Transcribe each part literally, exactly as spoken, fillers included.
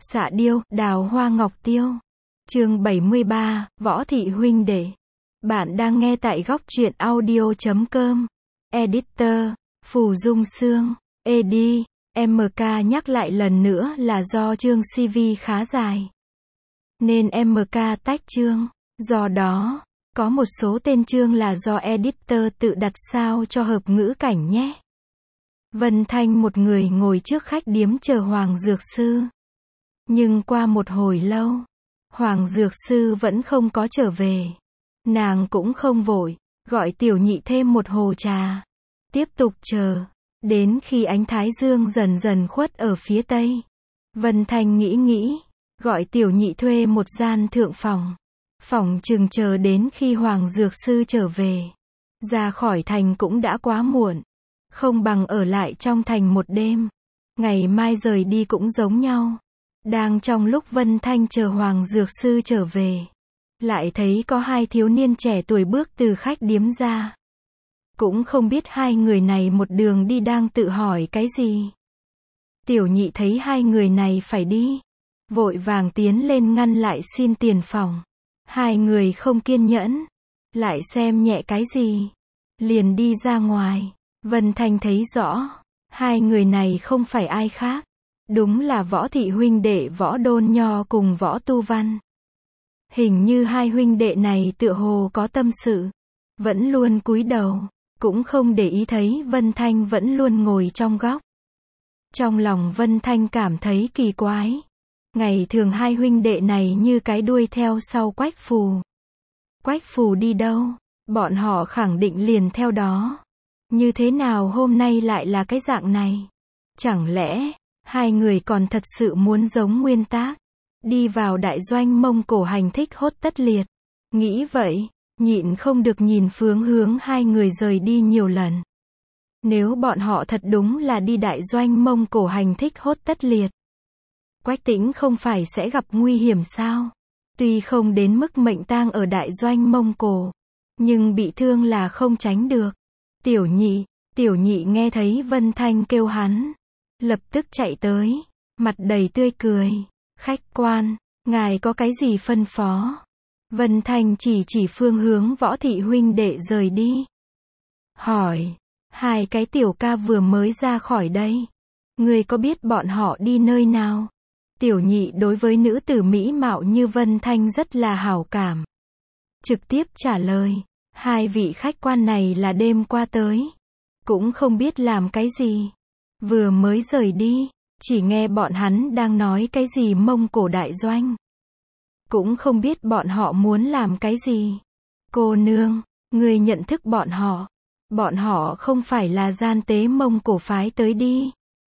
Xạ điêu, đào hoa ngọc tiêu. Chương bảy mươi ba, Võ thị huynh đệ. Bạn đang nghe tại góc truyện audio chấm com. Editor, Phù Dung Sương. Edi, em ca nhắc lại lần nữa là do chương xê vê khá dài, nên em ca tách chương. Do đó, có một số tên chương là do editor tự đặt sao cho hợp ngữ cảnh nhé. Vân Thanh một người ngồi trước khách điếm chờ Hoàng Dược Sư. Nhưng qua một hồi lâu, Hoàng Dược Sư vẫn không có trở về. Nàng cũng không vội, gọi Tiểu Nhị thêm một hồ trà. Tiếp tục chờ, đến khi ánh thái dương dần dần khuất ở phía tây. Vân Thanh nghĩ nghĩ, gọi Tiểu Nhị thuê một gian thượng phòng. Phòng chừng chờ đến khi Hoàng Dược Sư trở về. Ra khỏi thành cũng đã quá muộn. Không bằng ở lại trong thành một đêm. Ngày mai rời đi cũng giống nhau. Đang trong lúc Vân Thanh chờ Hoàng Dược Sư trở về, lại thấy có hai thiếu niên trẻ tuổi bước từ khách điếm ra. Cũng không biết hai người này một đường đi đang tự hỏi cái gì. Tiểu Nhị thấy hai người này phải đi, vội vàng tiến lên ngăn lại xin tiền phòng. Hai người không kiên nhẫn, lại xem nhẹ cái gì, liền đi ra ngoài. Vân Thanh thấy rõ, hai người này không phải ai khác, đúng là Võ thị huynh đệ Võ Đôn Nho cùng Võ Tu Văn. Hình như hai huynh đệ này tựa hồ có tâm sự, vẫn luôn cúi đầu, cũng không để ý thấy Vân Thanh vẫn luôn ngồi trong góc. Trong lòng Vân Thanh cảm thấy kỳ quái. Ngày thường hai huynh đệ này như cái đuôi theo sau Quách Phù. Quách Phù đi đâu, bọn họ khẳng định liền theo đó. Như thế nào hôm nay lại là cái dạng này? Chẳng lẽ hai người còn thật sự muốn giống nguyên tác, đi vào đại doanh Mông Cổ hành thích hốt tất liệt? Nghĩ vậy, nhịn không được nhìn phương hướng hai người rời đi nhiều lần. Nếu bọn họ thật đúng là đi đại doanh Mông Cổ hành thích hốt tất liệt, Quách Tĩnh không phải sẽ gặp nguy hiểm sao? Tuy không đến mức mệnh tang ở đại doanh Mông Cổ, nhưng bị thương là không tránh được. Tiểu Nhị, Tiểu Nhị nghe thấy Vân Thanh kêu hắn, lập tức chạy tới, mặt đầy tươi cười. Khách quan, ngài có cái gì phân phó? Vân Thanh chỉ chỉ phương hướng Võ thị huynh đệ rời đi. Hỏi, hai cái tiểu ca vừa mới ra khỏi đây, ngươi có biết bọn họ đi nơi nào? Tiểu Nhị đối với nữ tử mỹ mạo như Vân Thanh rất là hảo cảm. Trực tiếp trả lời, hai vị khách quan này là đêm qua tới, cũng không biết làm cái gì, vừa mới rời đi, chỉ nghe bọn hắn đang nói cái gì Mông Cổ đại doanh. Cũng không biết bọn họ muốn làm cái gì. Cô nương, người nhận thức bọn họ. Bọn họ không phải là gian tế Mông Cổ phái tới đi.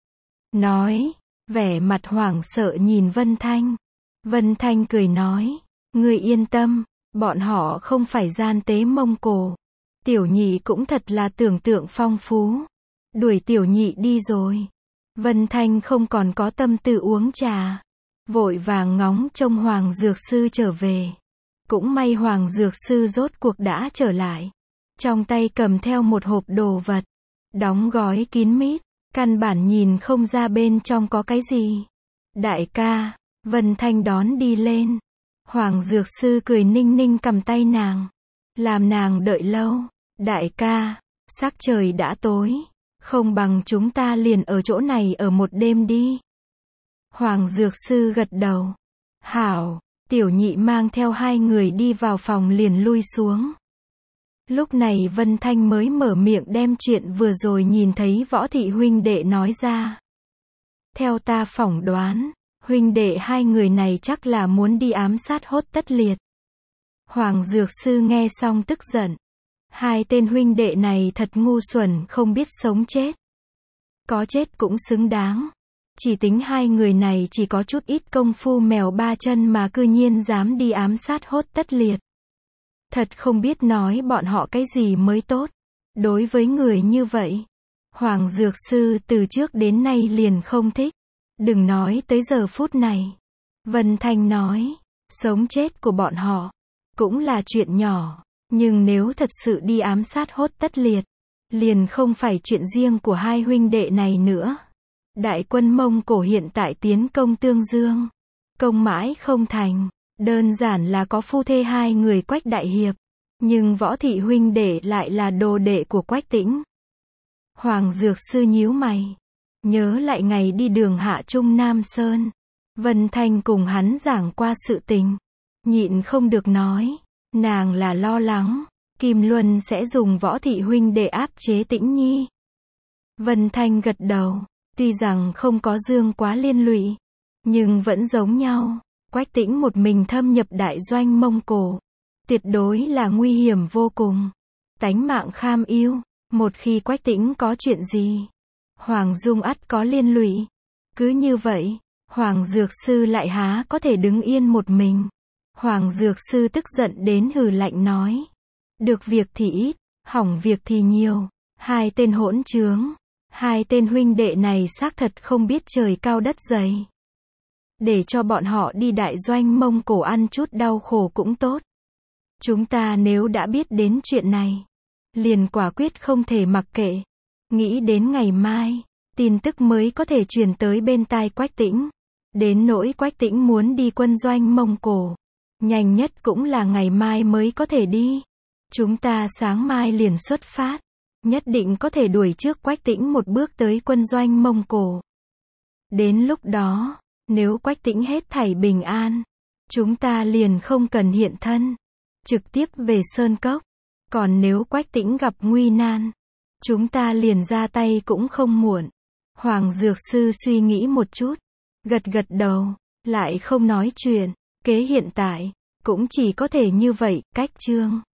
Nói, vẻ mặt hoảng sợ nhìn Vân Thanh. Vân Thanh cười nói, ngươi yên tâm, bọn họ không phải gian tế Mông Cổ. Tiểu Nhị cũng thật là tưởng tượng phong phú. Đuổi Tiểu Nhị đi rồi. Vân Thanh không còn có tâm tư uống trà, vội vàng ngóng trông Hoàng Dược Sư trở về. Cũng may Hoàng Dược Sư rốt cuộc đã trở lại. Trong tay cầm theo một hộp đồ vật, đóng gói kín mít, căn bản nhìn không ra bên trong có cái gì. Đại ca, Vân Thanh đón đi lên. Hoàng Dược Sư cười ninh ninh cầm tay nàng, làm nàng đợi lâu. Đại ca, sắc trời đã tối, không bằng chúng ta liền ở chỗ này ở một đêm đi. Hoàng Dược Sư gật đầu. Hảo. Tiểu Nhị mang theo hai người đi vào phòng liền lui xuống. Lúc này Vân Thanh mới mở miệng đem chuyện vừa rồi nhìn thấy Võ thị huynh đệ nói ra. Theo ta phỏng đoán, huynh đệ hai người này chắc là muốn đi ám sát hốt tất liệt. Hoàng Dược Sư nghe xong tức giận. Hai tên huynh đệ này thật ngu xuẩn, không biết sống chết. Có chết cũng xứng đáng. Chỉ tính hai người này chỉ có chút ít công phu mèo ba chân mà cư nhiên dám đi ám sát hốt tất liệt. Thật không biết nói bọn họ cái gì mới tốt. Đối với người như vậy, Hoàng Dược Sư từ trước đến nay liền không thích. Đừng nói tới giờ phút này. Vân Thanh nói, sống chết của bọn họ cũng là chuyện nhỏ. Nhưng nếu thật sự đi ám sát hốt tất liệt, liền không phải chuyện riêng của hai huynh đệ này nữa. Đại quân Mông Cổ hiện tại tiến công Tương Dương. công mãi không thành. Đơn giản là có phu thê hai người Quách đại hiệp. Nhưng Võ thị huynh đệ lại là đồ đệ của Quách Tĩnh. Hoàng Dược Sư nhíu mày. Nhớ lại ngày đi đường hạ Trung Nam Sơn. Vân Thanh cùng hắn giảng qua sự tình. Nhịn không được nói. Nàng là lo lắng. Kim Luân sẽ dùng Võ thị huynh đệ áp chế Tĩnh Nhi. Vân Thanh gật đầu. Tuy rằng không có Dương Quá liên lụy. Nhưng vẫn giống nhau. Quách Tĩnh một mình thâm nhập đại doanh Mông Cổ. Tuyệt đối là nguy hiểm vô cùng. Tánh mạng kham ưu. Một khi Quách Tĩnh có chuyện gì, Hoàng Dung ắt có liên lụy. Cứ như vậy, Hoàng Dược Sư lại há có thể đứng yên một mình. Hoàng Dược Sư tức giận đến hừ lạnh nói. Được việc thì ít, hỏng việc thì nhiều. Hai tên hỗn trướng. Hai tên huynh đệ này xác thật không biết trời cao đất dày. Để cho bọn họ đi đại doanh Mông Cổ ăn chút đau khổ cũng tốt. Chúng ta nếu đã biết đến chuyện này, liền quả quyết không thể mặc kệ. Nghĩ đến ngày mai, tin tức mới có thể truyền tới bên tai Quách Tĩnh. Đến nỗi Quách Tĩnh muốn đi quân doanh Mông Cổ. Nhanh nhất cũng là ngày mai mới có thể đi. Chúng ta sáng mai liền xuất phát. Nhất định có thể đuổi trước Quách Tĩnh một bước tới quân doanh Mông Cổ. Đến lúc đó, nếu Quách Tĩnh hết thảy bình an, chúng ta liền không cần hiện thân. Trực tiếp về Sơn Cốc. Còn nếu Quách Tĩnh gặp nguy nan, chúng ta liền ra tay cũng không muộn. Hoàng Dược Sư suy nghĩ một chút, gật gật đầu, lại không nói chuyện. Kế hiện tại, cũng chỉ có thể như vậy, cách chương.